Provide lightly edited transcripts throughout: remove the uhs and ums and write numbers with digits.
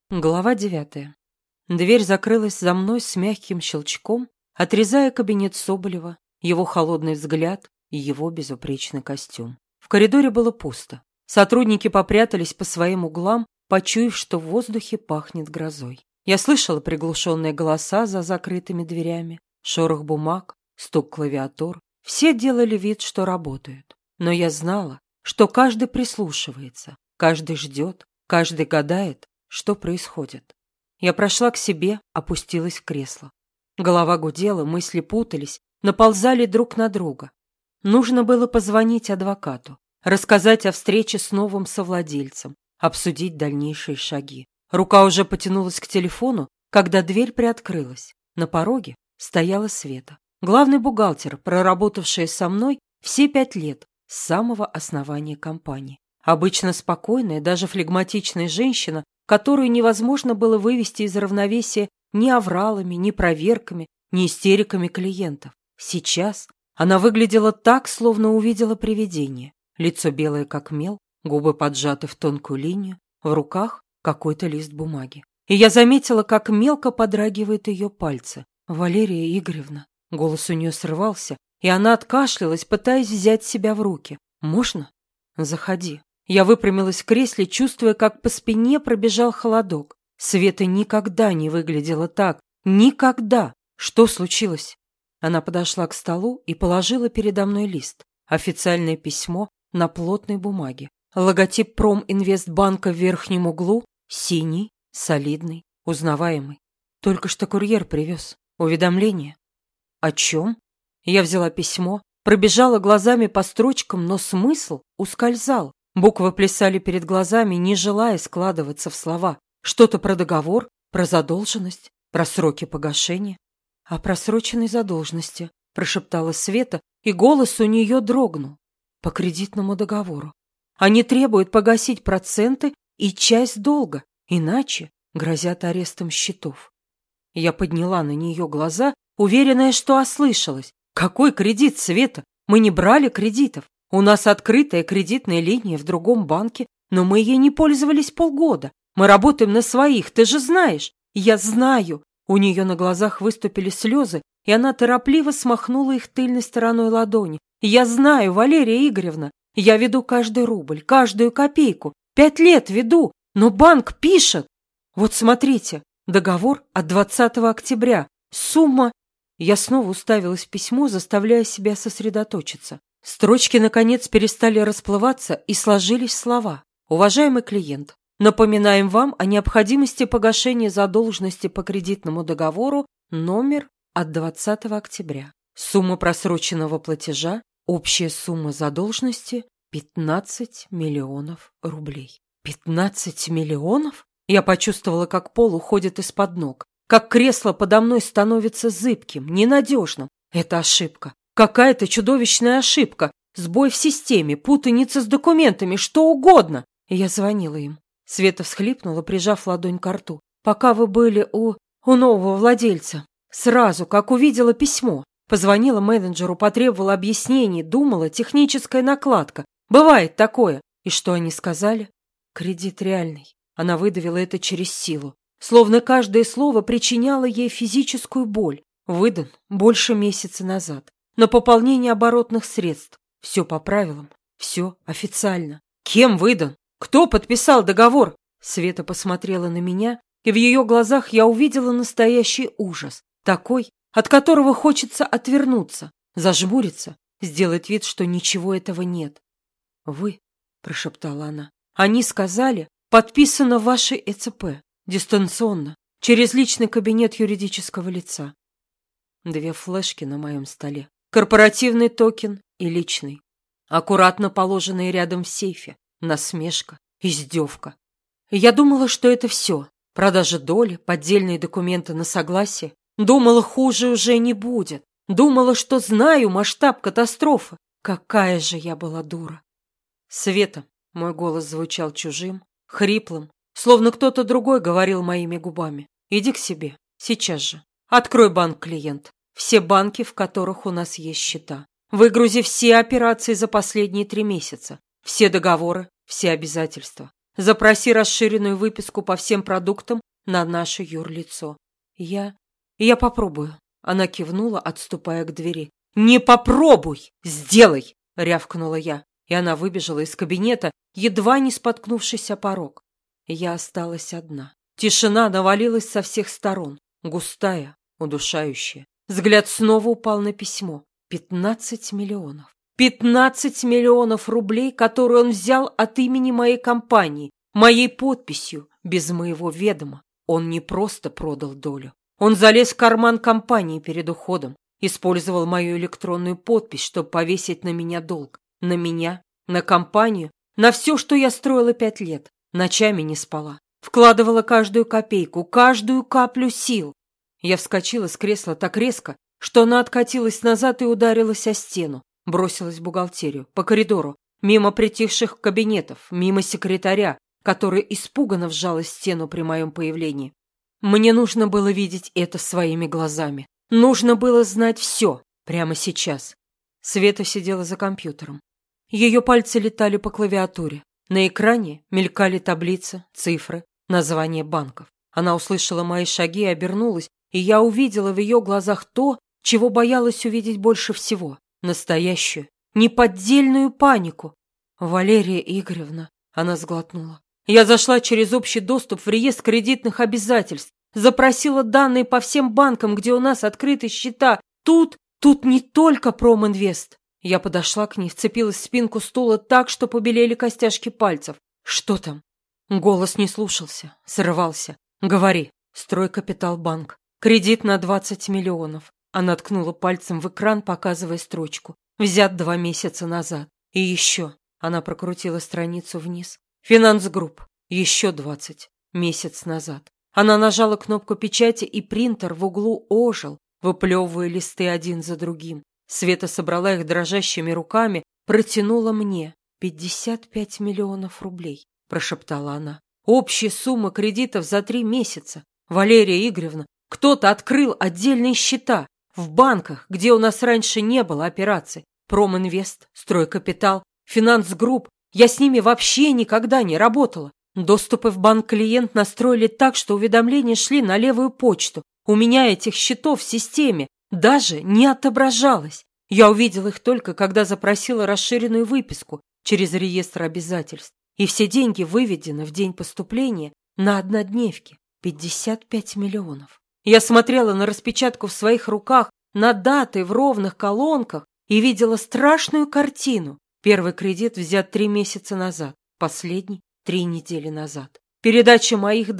Глава 9. Дверь закрылась за мной с мягким щелчком, отрезая кабинет Соболева, его холодный взгляд и его безупречный костюм. В коридоре было пусто. Сотрудники попрятались по своим углам, почуяв, что в воздухе пахнет грозой. Я слышала приглушенные голоса за закрытыми дверями, шорох бумаг, стук клавиатур. Все делали вид, что работают. Но я знала, что каждый прислушивается, каждый ждет, каждый гадает, что происходит. Я прошла к себе, опустилась в кресло. Голова гудела, мысли путались, наползали друг на друга. Нужно было позвонить адвокату, рассказать о встрече с новым совладельцем, обсудить дальнейшие шаги. Рука уже потянулась к телефону, когда дверь приоткрылась. На пороге стояла Света, главный бухгалтер, проработавшая со мной все 5 лет с самого основания компании. Обычно спокойная, даже флегматичная женщина, которую невозможно было вывести из равновесия ни авралами, ни проверками, ни истериками клиентов. Сейчас она выглядела так, словно увидела привидение. Лицо белое, как мел, губы поджаты в тонкую линию, в руках какой-то лист бумаги. И я заметила, как мелко подрагивают ее пальцы. «Валерия Игоревна». Голос у нее срывался, и она откашлялась, пытаясь взять себя в руки. «Можно? Заходи». Я выпрямилась в кресле, чувствуя, как по спине пробежал холодок. Света никогда не выглядела так. Никогда! Что случилось? Она подошла к столу и положила передо мной лист. Официальное письмо на плотной бумаге. Логотип Проминвестбанка в верхнем углу. Синий, солидный, узнаваемый. Только что курьер привез. Уведомление. О чем? Я взяла письмо, пробежала глазами по строчкам, но смысл ускользал. Буквы плясали перед глазами, не желая складываться в слова. Что-то про договор, про задолженность, про сроки погашения. «О просроченной задолженности», – прошептала Света, и голос у нее дрогнул. «По кредитному договору. Они требуют погасить проценты и часть долга, иначе грозят арестом счетов». Я подняла на нее глаза, уверенная, что ослышалась. «Какой кредит, Света? Мы не брали кредитов. У нас открытая кредитная линия в другом банке, но мы ей не пользовались полгода. Мы работаем на своих, ты же знаешь». «Я знаю». У нее на глазах выступили слезы, и она торопливо смахнула их тыльной стороной ладони. «Я знаю, Валерия Игоревна. Я веду каждый рубль, каждую копейку. 5 лет веду, но банк пишет. Вот смотрите, договор от 20 октября. Сумма...» Я снова уставилась в письмо, заставляя себя сосредоточиться. Строчки, наконец, перестали расплываться и сложились в слова. «Уважаемый клиент, напоминаем вам о необходимости погашения задолженности по кредитному договору номер от 20 октября. Сумма просроченного платежа, общая сумма задолженности 15 миллионов рублей». 15 миллионов? Я почувствовала, как пол уходит из-под ног, как кресло подо мной становится зыбким, ненадежным. Это ошибка. Какая-то чудовищная ошибка, сбой в системе, путаница с документами, что угодно. И я звонила им. Света всхлипнула, прижав ладонь к рту. «Пока вы были у нового владельца. Сразу, как увидела письмо. Позвонила менеджеру, потребовала объяснений, думала, техническая накладка. Бывает такое». И что они сказали? «Кредит реальный». Она выдавила это через силу. Словно каждое слово причиняло ей физическую боль. Выдан больше месяца назад. На пополнение оборотных средств. Все по правилам, все официально. Кем выдан? Кто подписал договор? Света посмотрела на меня, и в ее глазах я увидела настоящий ужас. Такой, от которого хочется отвернуться, зажмуриться, сделать вид, что ничего этого нет. «Вы», – прошептала она, – «они сказали, подписано в вашей ЭЦП, дистанционно, через личный кабинет юридического лица». 2 флешки на моем столе. Корпоративный токен и личный. Аккуратно положенные рядом в сейфе. Насмешка, издевка. Я думала, что это все. Продажа доли, поддельные документы на согласие. Думала, хуже уже не будет. Думала, что знаю масштаб катастрофы. Какая же я была дура. «Света», мой голос звучал чужим, хриплым, словно кто-то другой говорил моими губами. «Иди к себе, сейчас же. Открой банк, клиент. Все банки, в которых у нас есть счета. Выгрузи все операции за последние 3 месяца. Все договоры, все обязательства. Запроси расширенную выписку по всем продуктам на наше юрлицо. Я попробую. Она кивнула, отступая к двери. Не попробуй! Сделай! Рявкнула я, и она выбежала из кабинета, едва не споткнувшись о порог. Я осталась одна. Тишина навалилась со всех сторон, густая, удушающая. Взгляд снова упал на письмо. 15 миллионов. 15 миллионов рублей, которые он взял от имени моей компании, моей подписью, без моего ведома. Он не просто продал долю. Он залез в карман компании перед уходом, использовал мою электронную подпись, чтобы повесить на меня долг. На меня, на компанию, на все, что я строила 5 лет. Ночами не спала. Вкладывала каждую копейку, каждую каплю сил. Я вскочила с кресла так резко, что она откатилась назад и ударилась о стену. Бросилась в бухгалтерию, по коридору, мимо притихших кабинетов, мимо секретаря, который испуганно вжал в стену при моем появлении. Мне нужно было видеть это своими глазами. Нужно было знать все прямо сейчас. Света сидела за компьютером. Ее пальцы летали по клавиатуре. На экране мелькали таблицы, цифры, названия банков. Она услышала мои шаги и обернулась, и я увидела в ее глазах то, чего боялась увидеть больше всего. Настоящую, неподдельную панику. «Валерия Игоревна», — она сглотнула. «Я зашла через общий доступ в реестр кредитных обязательств, запросила данные по всем банкам, где у нас открыты счета. Тут не только Проминвест». Я подошла к ней, вцепилась в спинку стула так, что побелели костяшки пальцев. «Что там?» Голос не слушался, срывался. «Говори. Стройкапиталбанк. Кредит на 20 миллионов». Она ткнула пальцем в экран, показывая строчку. «Взят 2 месяца назад. И еще». Она прокрутила страницу вниз. «Финансгрупп. Еще 20. Месяц назад». Она нажала кнопку печати, и принтер в углу ожил, выплевывая листы один за другим. Света собрала их дрожащими руками, протянула мне. 55 миллионов рублей, прошептала она. Общая сумма кредитов за 3 месяца. Валерия Игоревна, кто-то открыл отдельные счета в банках, где у нас раньше не было операций. Проминвест, Стройкапитал, Финансгрупп. Я с ними вообще никогда не работала. Доступы в банк клиент настроили так, что уведомления шли на левую почту. У меня этих счетов в системе даже не отображалось. Я увидела их только, когда запросила расширенную выписку через реестр обязательств. И все деньги выведены в день поступления на однодневке. 55 миллионов. Я смотрела на распечатку в своих руках, на даты в ровных колонках и видела страшную картину. Первый кредит взят 3 месяца назад, последний 3 недели назад. Передача моих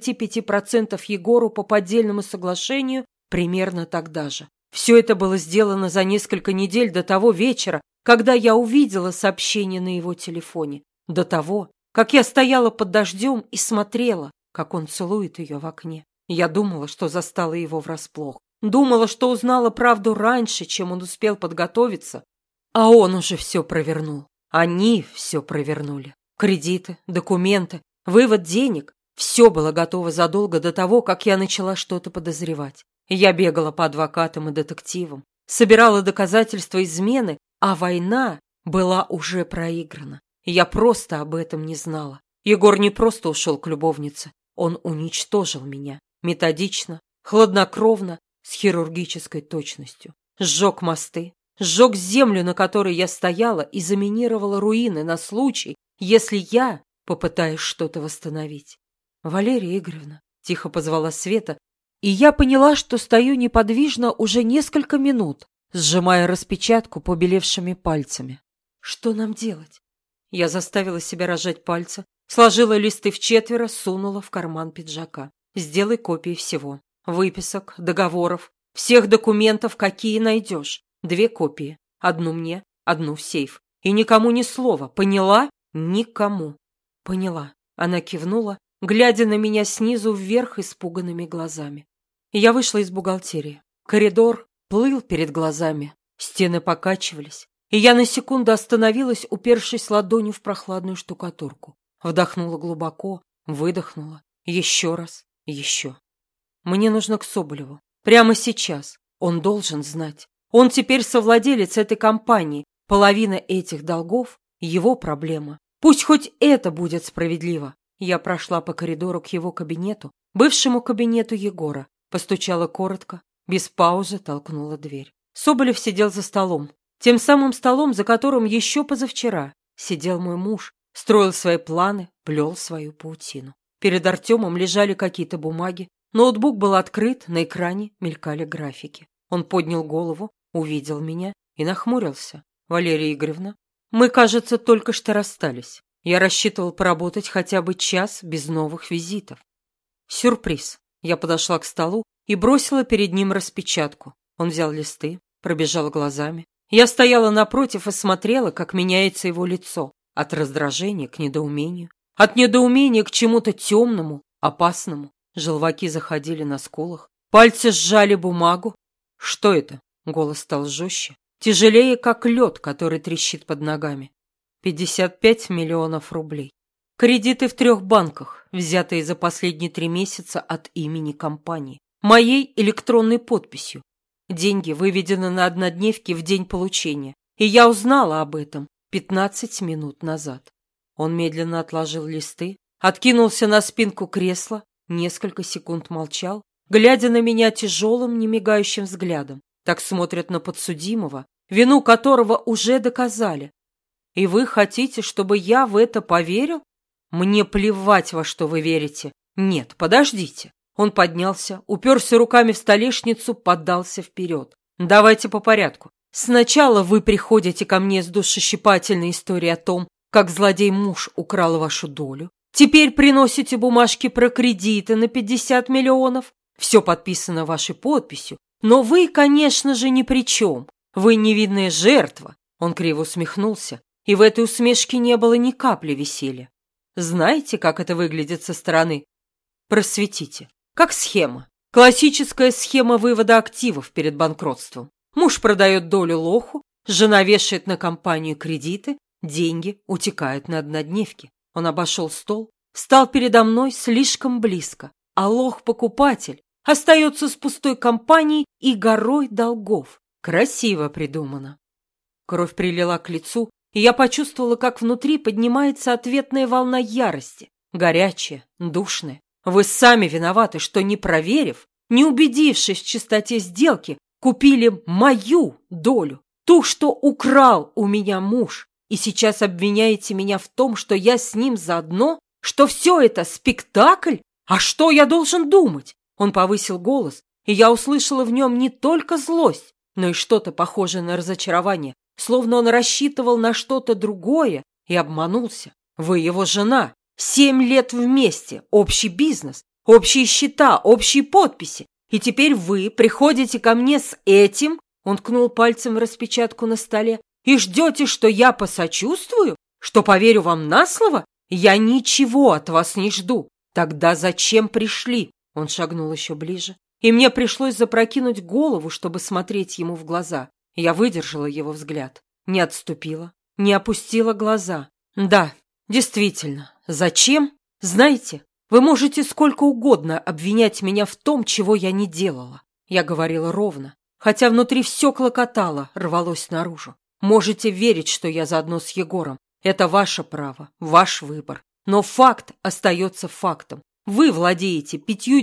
25% Егору по поддельному соглашению примерно тогда же. Все это было сделано за несколько недель до того вечера, когда я увидела сообщение на его телефоне. До того, как я стояла под дождем и смотрела, как он целует ее в окне. Я думала, что застала его врасплох. Думала, что узнала правду раньше, чем он успел подготовиться. А он уже все провернул. Они все провернули. Кредиты, документы, вывод денег. Все было готово задолго до того, как я начала что-то подозревать. Я бегала по адвокатам и детективам, собирала доказательства измены, а война была уже проиграна. Я просто об этом не знала. Егор не просто ушел к любовнице, он уничтожил меня. Методично, хладнокровно, с хирургической точностью. Сжег мосты, сжег землю, на которой я стояла, и заминировала руины на случай, если я попытаюсь что-то восстановить. «Валерия Игоревна», — тихо позвала Света, и я поняла, что стою неподвижно уже несколько минут, сжимая распечатку побелевшими пальцами. «Что нам делать?» Я заставила себя разжать пальцы, сложила листы вчетверо, сунула в карман пиджака. «Сделай копии всего. Выписок, договоров, всех документов, какие найдешь. 2 копии. Одну мне, одну в сейф. И никому ни слова. Поняла? Никому». «Поняла». Она кивнула, глядя на меня снизу вверх испуганными глазами. Я вышла из бухгалтерии. Коридор плыл перед глазами. Стены покачивались. И я на секунду остановилась, упершись ладонью в прохладную штукатурку. Вдохнула глубоко, выдохнула. Еще раз, еще. Мне нужно к Соболеву. Прямо сейчас. Он должен знать. Он теперь совладелец этой компании. Половина этих долгов – его проблема. Пусть хоть это будет справедливо. Я прошла по коридору к его кабинету, бывшему кабинету Егора, постучала коротко, без паузы толкнула дверь. Соболев сидел за столом, тем самым столом, за которым еще позавчера сидел мой муж, строил свои планы, плел свою паутину. Перед Артемом лежали какие-то бумаги, ноутбук был открыт, на экране мелькали графики. Он поднял голову, увидел меня и нахмурился. «Валерия Игоревна, мы, кажется, только что расстались. Я рассчитывал поработать хотя бы час без новых визитов». Сюрприз. Я подошла к столу и бросила перед ним распечатку. Он взял листы, пробежал глазами. Я стояла напротив и смотрела, как меняется его лицо. От раздражения к недоумению. От недоумения к чему-то темному, опасному. Желваки заходили на скулах. Пальцы сжали бумагу. «Что это?» Голос стал жестче. Тяжелее, как лед, который трещит под ногами. 55 миллионов рублей. Кредиты в 3 банках, взятые за последние 3 месяца от имени компании. Моей электронной подписью. Деньги выведены на однодневке в день получения. И я узнала об этом 15 минут назад. Он медленно отложил листы, откинулся на спинку кресла, несколько секунд молчал, глядя на меня тяжелым, немигающим взглядом. Так смотрят на подсудимого, вину которого уже доказали. И вы хотите, чтобы я в это поверил? Мне плевать, во что вы верите. Нет, подождите. Он поднялся, уперся руками в столешницу, поддался вперед. Давайте по порядку. Сначала вы приходите ко мне с душещипательной историей о том, как злодей-муж украл вашу долю. Теперь приносите бумажки про кредиты на 50 миллионов. Все подписано вашей подписью. Но вы, конечно же, ни при чем. Вы невинная жертва. Он криво усмехнулся, и в этой усмешке не было ни капли веселья. Знаете, как это выглядит со стороны? Просветите. Как схема. Классическая схема вывода активов перед банкротством. Муж продает долю лоху, жена вешает на компанию кредиты, деньги утекают на однодневки. Он обошел стол, встал передо мной слишком близко, а лох-покупатель остается с пустой компанией и горой долгов. Красиво придумано. Кровь прилила к лицу, и я почувствовала, как внутри поднимается ответная волна ярости. Горячая, душная. Вы сами виноваты, что, не проверив, не убедившись в чистоте сделки, купили мою долю. Ту, что украл у меня муж. И сейчас обвиняете меня в том, что я с ним заодно? Что все это спектакль? А что я должен думать? Он повысил голос, и я услышала в нем не только злость, но и что-то похожее на разочарование, словно он рассчитывал на что-то другое и обманулся. Вы его жена, 7 лет вместе, общий бизнес, общие счета, общие подписи. И теперь вы приходите ко мне с этим, он ткнул пальцем в распечатку на столе, и ждете, что я посочувствую, что поверю вам на слово? Я ничего от вас не жду. Тогда зачем пришли? Он шагнул еще ближе, и мне пришлось запрокинуть голову, чтобы смотреть ему в глаза. Я выдержала его взгляд, не отступила, не опустила глаза. Да, действительно, зачем? Знаете, вы можете сколько угодно обвинять меня в том, чего я не делала. Я говорила ровно, хотя внутри все клокотало, рвалось наружу. Можете верить, что я заодно с Егором. Это ваше право, ваш выбор. Но факт остается фактом. Вы владеете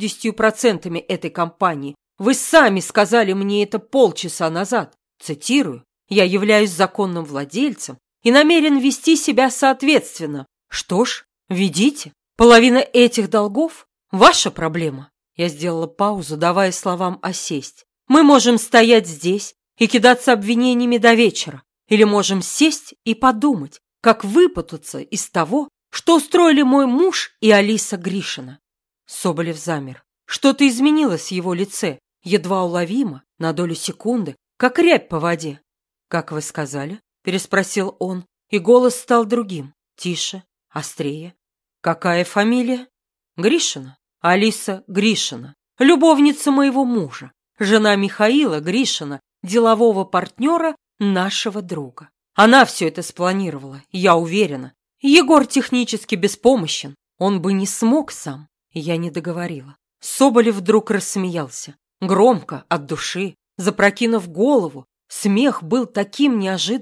50% этой компании. Вы сами сказали мне это полчаса назад. Цитирую. Я являюсь законным владельцем и намерен вести себя соответственно. Что ж, ведите. Половина этих долгов – ваша проблема. Я сделала паузу, давая словам осесть. Мы можем стоять здесь и кидаться обвинениями до вечера. Или можем сесть и подумать, как выпутаться из того, что устроили мой муж и Алиса Гришина. Соболев замер. Что-то изменилось в его лице, едва уловимо, на долю секунды, как рябь по воде. «Как вы сказали?» – переспросил он, и голос стал другим, тише, острее. «Какая фамилия?» «Гришина. Алиса Гришина. Любовница моего мужа, жена Михаила Гришина, делового партнера нашего друга. Она все это спланировала, я уверена. Егор технически беспомощен, он бы не смог сам». Я не договорила. Соболев вдруг рассмеялся. Громко, от души, запрокинув голову. Смех был таким неожиданным,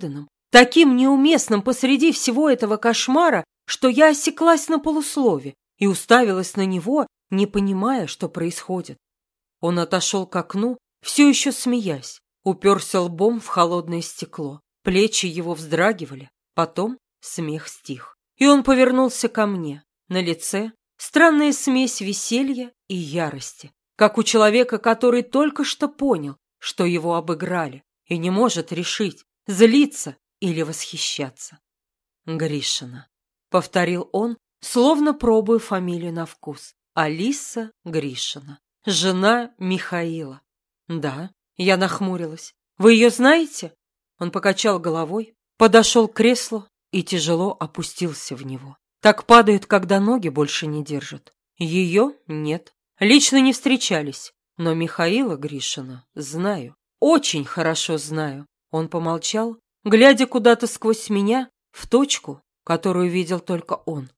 таким неуместным посреди всего этого кошмара, что я осеклась на полуслове и уставилась на него, не понимая, что происходит. Он отошел к окну, все еще смеясь, уперся лбом в холодное стекло. Плечи его вздрагивали, потом смех стих. И он повернулся ко мне. На лице странная смесь веселья и ярости, как у человека, который только что понял, что его обыграли, и не может решить, злиться или восхищаться. «Гришина», — повторил он, словно пробуя фамилию на вкус. «Алиса Гришина, жена Михаила». «Да», — я нахмурилась. «Вы ее знаете?» Он покачал головой, подошел к креслу и тяжело опустился в него. Так падают, когда ноги больше не держат. Ее нет. Лично не встречались. Но Михаила Гришина знаю. Очень хорошо знаю. Он помолчал, глядя куда-то сквозь меня, в точку, которую видел только он.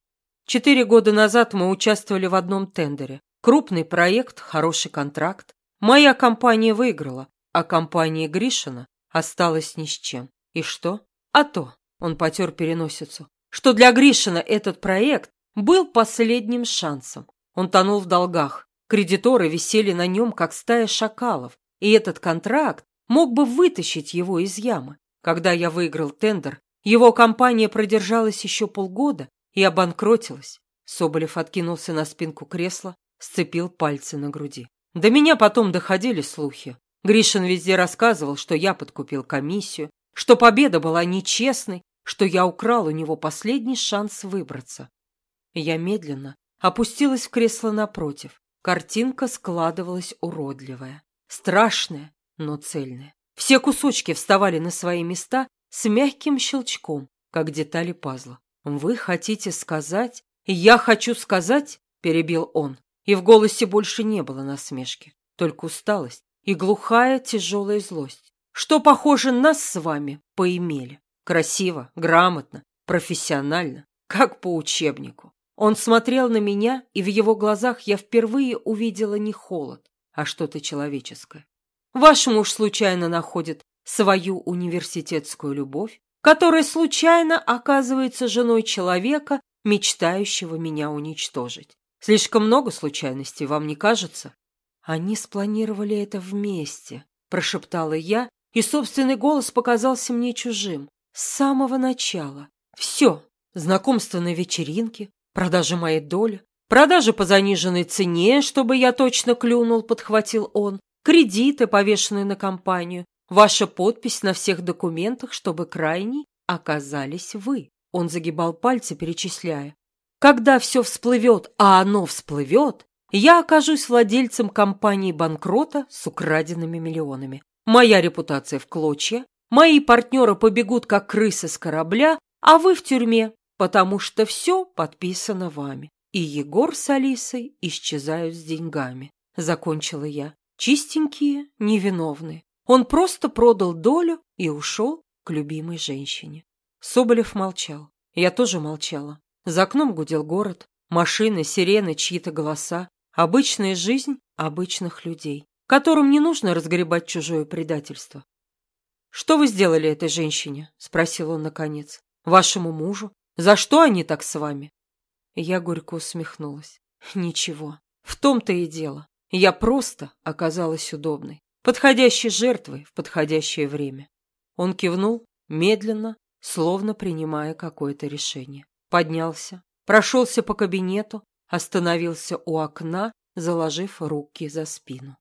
4 года назад мы участвовали в одном тендере. Крупный проект, хороший контракт. Моя компания выиграла, а компания Гришина осталась ни с чем. И что? А то, он потер переносицу, что для Гришина этот проект был последним шансом. Он тонул в долгах, кредиторы висели на нем, как стая шакалов, и этот контракт мог бы вытащить его из ямы. Когда я выиграл тендер, его компания продержалась еще полгода и обанкротилась. Соболев откинулся на спинку кресла, сцепил пальцы на груди. До меня потом доходили слухи. Гришин везде рассказывал, что я подкупил комиссию, что победа была нечестной, что я украл у него последний шанс выбраться. Я медленно опустилась в кресло напротив. Картинка складывалась уродливая, страшная, но цельная. Все кусочки вставали на свои места с мягким щелчком, как детали пазла. «Вы хотите сказать?» «Я хочу сказать», — перебил он, и в голосе больше не было насмешки, только усталость и глухая тяжелая злость, что, похоже, нас с вами поимели. Красиво, грамотно, профессионально, как по учебнику. Он смотрел на меня, и в его глазах я впервые увидела не холод, а что-то человеческое. Ваш муж случайно находит свою университетскую любовь, которая случайно оказывается женой человека, мечтающего меня уничтожить. Слишком много случайностей, вам не кажется? Они спланировали это вместе, прошептала я, и собственный голос показался мне чужим. С самого начала. Все. Знакомство на вечеринке, продажа моей доли, продажа по заниженной цене, чтобы я точно клюнул, подхватил он, кредиты, повешенные на компанию, ваша подпись на всех документах, чтобы крайней оказались вы. Он загибал пальцы, перечисляя. Когда все всплывет, а оно всплывет, я окажусь владельцем компании-банкрота с украденными миллионами. Моя репутация в клочья, мои партнеры побегут, как крысы с корабля, а вы в тюрьме, потому что все подписано вами. И Егор с Алисой исчезают с деньгами. Закончила я. Чистенькие, невиновные. Он просто продал долю и ушел к любимой женщине. Соболев молчал. Я тоже молчала. За окном гудел город, машины, сирены, чьи-то голоса. Обычная жизнь обычных людей, которым не нужно разгребать чужое предательство. «Что вы сделали этой женщине?» – спросил он наконец. «Вашему мужу? За что они так с вами?» Я горько усмехнулась. «Ничего. В том-то и дело. Я просто оказалась удобной, подходящей жертвой в подходящее время». Он кивнул, медленно, словно принимая какое-то решение. Поднялся, прошелся по кабинету, остановился у окна, заложив руки за спину.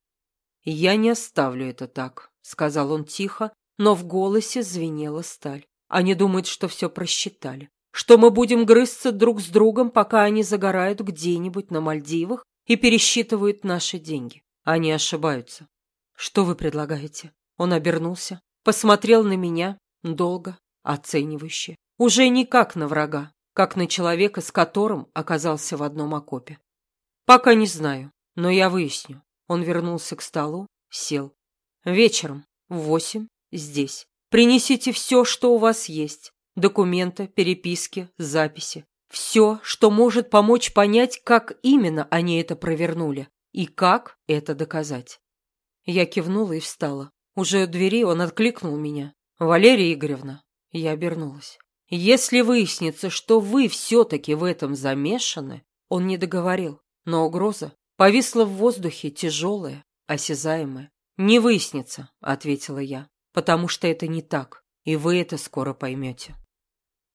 «Я не оставлю это так», — сказал он тихо, но в голосе звенела сталь. «Они думают, что все просчитали, что мы будем грызться друг с другом, пока они загорают где-нибудь на Мальдивах и пересчитывают наши деньги. Они ошибаются». «Что вы предлагаете?» Он обернулся, посмотрел на меня долго, оценивающе, уже не как на врага, как на человека, с которым оказался в одном окопе. «Пока не знаю, но я выясню». Он вернулся к столу, сел. «Вечером в 8 здесь. Принесите все, что у вас есть. Документы, переписки, записи. Все, что может помочь понять, как именно они это провернули и как это доказать». Я кивнула и встала. Уже у двери он откликнул меня. «Валерия Игоревна». Я обернулась. «Если выяснится, что вы все-таки в этом замешаны...» Он не договорил, но угроза повисла в воздухе, тяжелая, осязаемая. «Не выяснится», — ответила я, — «потому что это не так, и вы это скоро поймете».